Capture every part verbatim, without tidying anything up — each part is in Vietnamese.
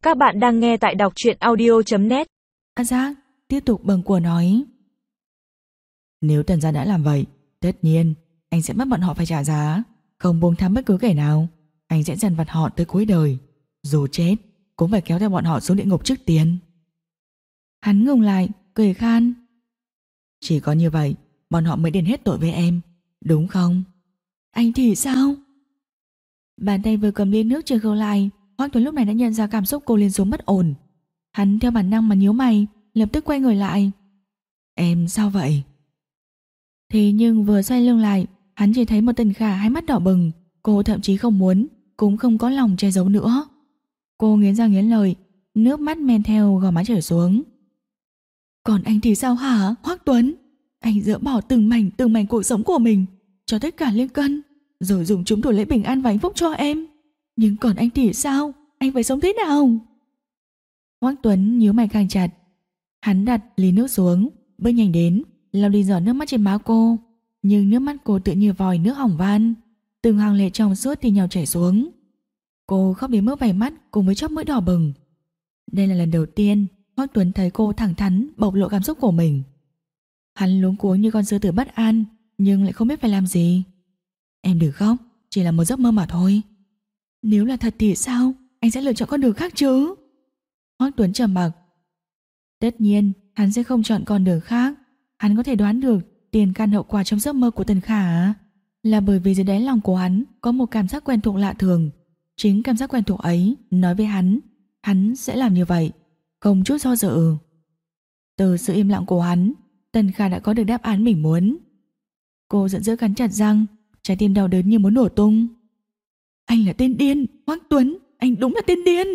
Các bạn đang nghe tại đọc truyện audio chấm net. A Giác tiếp tục bâng quơ nói: Nếu Tần gia đã làm vậy, tất nhiên anh sẽ bắt bọn họ phải trả giá, không buông tha bất cứ kẻ nào. Anh sẽ dằn vặt họ tới cuối đời, dù chết cũng phải kéo theo bọn họ xuống địa ngục trước tiên. Hắn ngừng lại, cười khan: Chỉ có như vậy bọn họ mới đền hết tội với em, đúng không? Anh thì sao? Bàn tay vừa cầm ly nước chưa khâu lại, Hoắc Tuấn lúc này đã nhận ra cảm xúc cô lên xuống bất ổn. Hắn theo bản năng mà nhíu mày, lập tức quay người lại. Em sao vậy? Thế nhưng vừa xoay lưng lại, hắn chỉ thấy một Tần Khả hai mắt đỏ bừng. Cô thậm chí không muốn, cũng không có lòng che giấu nữa. Cô nghiến răng nghiến lợi, nước mắt men theo gò má chảy xuống. Còn anh thì sao hả, Hoắc Tuấn? Anh dỡ bỏ từng mảnh từng mảnh cuộc sống của mình cho tất cả liên cân, rồi dùng chúng đổi lấy bình an và hạnh phúc cho em. Nhưng còn anh thì sao? Anh phải sống thế nào? Hoắc Tuấn nhíu mày càng chặt. Hắn đặt ly nước xuống, bước nhanh đến, lau đi giọt nước mắt trên má cô. Nhưng nước mắt cô tự như vòi nước hỏng van, từng hàng lệ trong suốt thì nhào chảy xuống. Cô khóc đến mức vành mắt cùng với chóp mũi đỏ bừng. Đây là lần đầu tiên Hoắc Tuấn thấy cô thẳng thắn bộc lộ cảm xúc của mình. Hắn luống cuống như con sư tử bất an, nhưng lại không biết phải làm gì. Em đừng khóc, chỉ là một giấc mơ mà thôi. Nếu là thật thì sao? Anh sẽ lựa chọn con đường khác chứ? Hoắc Tuấn trầm mặc. Tất nhiên hắn sẽ không chọn con đường khác. Hắn có thể đoán được tiền căn hậu quả trong giấc mơ của Tần Khả, là bởi vì dưới đáy lòng của hắn có một cảm giác quen thuộc lạ thường. Chính cảm giác quen thuộc ấy nói với hắn, hắn sẽ làm như vậy, không chút do dự. Từ sự im lặng của hắn, Tần Khả đã có được đáp án mình muốn. Cô giận dữ cắn chặt răng, trái tim đau đớn như muốn nổ tung. Anh là tên điên, Hoắc Tuấn, anh đúng là tên điên.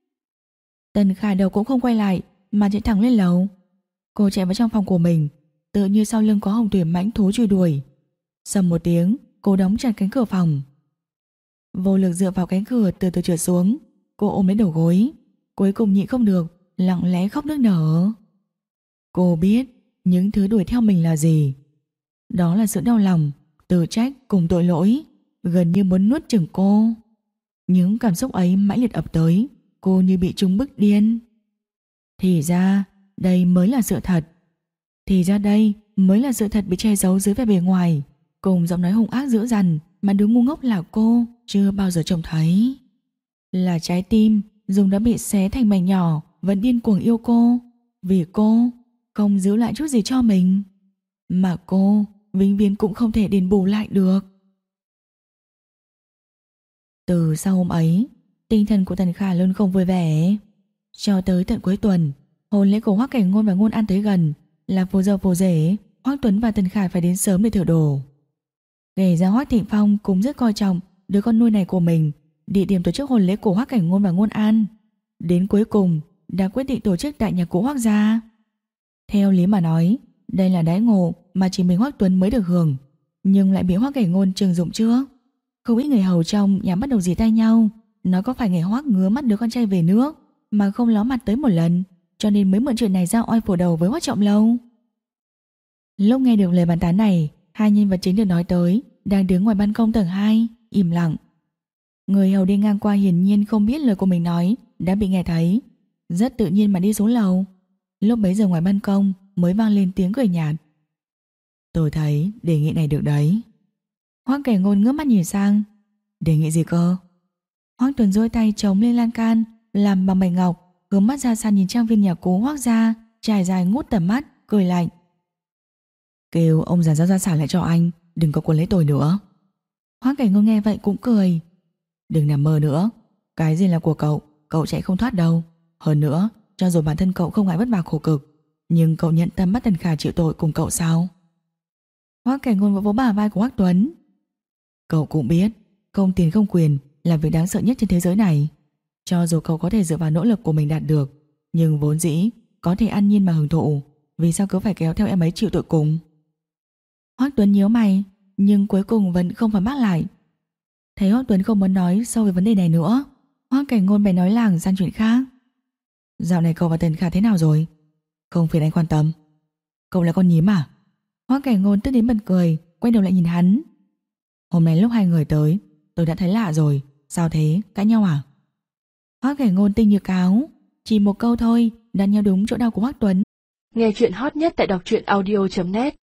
Tần Khả đầu cũng không quay lại mà chạy thẳng lên lầu. Cô chạy vào trong phòng của mình, tựa như sau lưng có hồng thủy mãnh thú truy đuổi. Sầm một tiếng, cô đóng chặt cánh cửa phòng. Vô lực dựa vào cánh cửa từ từ trượt xuống, cô ôm lấy đầu gối, cuối cùng nhịn không được, lặng lẽ khóc nức nở. Cô biết những thứ đuổi theo mình là gì. Đó là sự đau lòng, tự trách cùng tội lỗi, gần như muốn nuốt chửng cô. Những cảm xúc ấy mãnh liệt ập tới, cô như bị chúng bức điên. Thì ra đây mới là sự thật. Thì ra đây mới là sự thật bị che giấu dưới vẻ bề ngoài, cùng giọng nói hung ác dữ dằn mà đứa ngu ngốc là cô chưa bao giờ trông thấy. Là trái tim dùng đã bị xé thành mảnh nhỏ vẫn điên cuồng yêu cô, vì cô không giữ lại chút gì cho mình, mà cô vĩnh viễn cũng không thể đền bù lại được. Từ sau hôm ấy, tinh thần của Tần Khả luôn không vui vẻ. Cho tới tận cuối tuần, hôn lễ của Hoắc Cảnh Ngôn và Ngôn An tới gần, là phù dâu phù rể, Hoắc Tuấn và Tần Khả phải đến sớm để thử đồ. Kể ra Hoắc Thịnh Phong cũng rất coi trọng đứa con nuôi này của mình. Địa điểm tổ chức hôn lễ của Hoắc Cảnh Ngôn và Ngôn An, đến cuối cùng đã quyết định tổ chức tại nhà cũ Hoắc gia. Theo lý mà nói, đây là đãi ngộ mà chỉ mình Hoắc Tuấn mới được hưởng, nhưng lại bị Hoắc Cảnh Ngôn trừng dụng trước. Không ít người hầu trong nhà bắt đầu dì tay nhau, nói có phải ngày Hoắc ngứa mắt đứa con trai về nước mà không ló mặt tới một lần, cho nên mới mượn chuyện này ra oai phủ đầu với Hoắc Trọng Lâu. Lúc nghe được lời bàn tán này, hai nhân vật chính được nói tới đang đứng ngoài ban công tầng hai, im lặng. Người hầu đi ngang qua hiển nhiên không biết lời của mình nói đã bị nghe thấy, rất tự nhiên mà đi xuống lầu. Lúc bấy giờ ngoài ban công mới vang lên tiếng cười nhạt. Tôi thấy đề nghị này được đấy. Hoắc Cảnh Ngôn ngước mắt nhìn sang. Đề nghị gì cơ? Hoắc Tuấn duỗi tay chống lên lan can làm bằng bạch ngọc, hướng mắt ra xa nhìn trang viên nhà cũ Hoắc gia trải dài ngút tầm mắt, cười lạnh. Kêu ông già ra gia sản lại cho anh, đừng có cuốn lấy tôi nữa. Hoắc Cảnh Ngôn nghe vậy cũng cười. Đừng nằm mơ nữa, cái gì là của cậu, cậu chạy không thoát đâu. Hơn nữa, cho dù bản thân cậu không ngại vất vả khổ cực, nhưng cậu nhận tâm bắt Tần Khả chịu tội cùng cậu sao? Hoắc Cảnh Ngôn vỗ vỗ bả vai của Hoắc Tuấn. Cậu cũng biết, không tiền không quyền là việc đáng sợ nhất trên thế giới này. Cho dù cậu có thể dựa vào nỗ lực của mình đạt được, nhưng vốn dĩ có thể an nhiên mà hưởng thụ, vì sao cứ phải kéo theo em ấy chịu tội cùng? Hoắc Tuấn nhíu mày, nhưng cuối cùng vẫn không phản bác lại. Thấy Hoắc Tuấn không muốn nói sâu về vấn đề này nữa, Hoắc Cảnh Ngôn bèn nói làng sang chuyện khác. Dạo này cậu và Tần Khả thế nào rồi? Không phiền anh quan tâm. Cậu là con nhím à? Hoắc Cảnh Ngôn tức đến bật cười, quay đầu lại nhìn hắn. Hôm nay lúc hai người tới, tôi đã thấy lạ rồi. Sao thế, cãi nhau à? Hoắc Khải Ngôn tinh như cáo, chỉ một câu thôi đã nhắm đúng chỗ đau của Hoắc Tuấn. Nghe chuyện hot nhất tại đọc truyện audio chấm net.